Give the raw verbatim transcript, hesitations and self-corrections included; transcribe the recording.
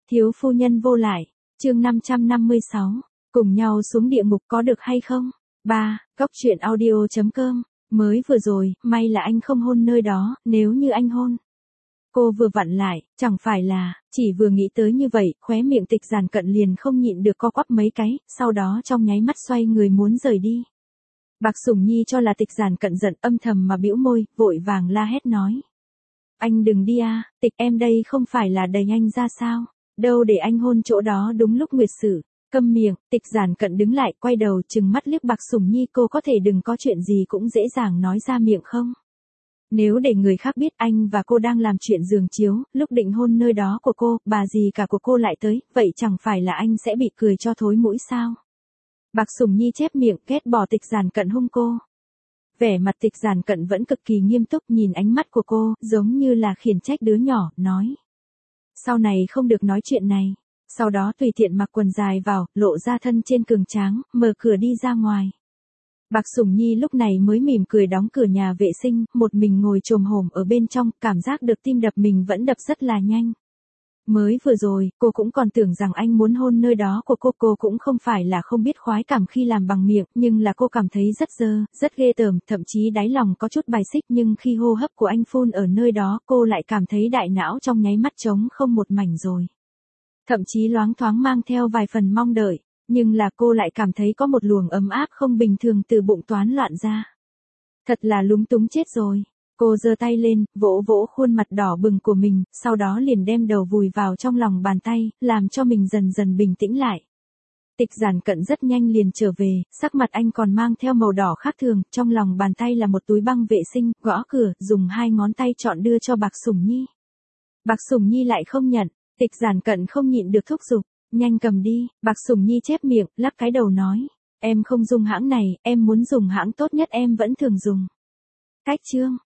Thiếu phu nhân vô lại, chương năm trăm năm mươi sáu, cùng nhau xuống địa ngục có được hay không? ba. Góc truyện audio.com, mới vừa rồi, may là anh không hôn nơi đó, nếu như anh hôn. Cô vừa vặn lại, chẳng phải là, chỉ vừa nghĩ tới như vậy, khóe miệng Tịch Giản Cận liền không nhịn được co quắp mấy cái, sau đó trong nháy mắt xoay người muốn rời đi. Bạc Sủng Nhi cho là Tịch Giản Cận giận, âm thầm mà bĩu môi, vội vàng la hét nói. Anh đừng đi a, Tịch em đây không phải là đẩy anh ra sao? Đâu để anh hôn chỗ đó đúng lúc nguyệt sử. Câm miệng, Tịch Giản Cận đứng lại, quay đầu trừng mắt liếc Bạc Sủng Nhi, cô có thể đừng có chuyện gì cũng dễ dàng nói ra miệng không? Nếu để người khác biết anh và cô đang làm chuyện giường chiếu, lúc định hôn nơi đó của cô, bà dì cả của cô lại tới, vậy chẳng phải là anh sẽ bị cười cho thối mũi sao? Bạc Sủng Nhi chép miệng, ghét bỏ Tịch Giản Cận hung cô. Vẻ mặt Tịch Giản Cận vẫn cực kỳ nghiêm túc, nhìn ánh mắt của cô, giống như là khiển trách đứa nhỏ, nói. Sau này không được nói chuyện này. Sau đó tùy tiện mặc quần dài vào, lộ ra thân trên cường tráng, mở cửa đi ra ngoài. Bạc Sủng Nhi lúc này mới mỉm cười đóng cửa nhà vệ sinh, một mình ngồi chồm hổm ở bên trong, cảm giác được tim đập mình vẫn đập rất là nhanh. Mới vừa rồi, cô cũng còn tưởng rằng anh muốn hôn nơi đó của cô, cô cũng không phải là không biết khoái cảm khi làm bằng miệng, nhưng là cô cảm thấy rất dơ, rất ghê tởm, thậm chí đáy lòng có chút bài xích, nhưng khi hô hấp của anh phun ở nơi đó, cô lại cảm thấy đại não trong nháy mắt trống không một mảnh rồi. Thậm chí loáng thoáng mang theo vài phần mong đợi, nhưng là cô lại cảm thấy có một luồng ấm áp không bình thường từ bụng toán loạn ra. Thật là lúng túng chết rồi. Cô giơ tay lên, vỗ vỗ khuôn mặt đỏ bừng của mình, sau đó liền đem đầu vùi vào trong lòng bàn tay, làm cho mình dần dần bình tĩnh lại. Tịch Giản Cận rất nhanh liền trở về, sắc mặt anh còn mang theo màu đỏ khác thường, trong lòng bàn tay là một túi băng vệ sinh, gõ cửa, dùng hai ngón tay chọn đưa cho Bạc Sủng Nhi. Bạc Sủng Nhi lại không nhận, Tịch Giản Cận không nhịn được thúc giục, nhanh cầm đi, Bạc Sủng Nhi chép miệng, lắc cái đầu nói, em không dùng hãng này, em muốn dùng hãng tốt nhất em vẫn thường dùng. Cách chương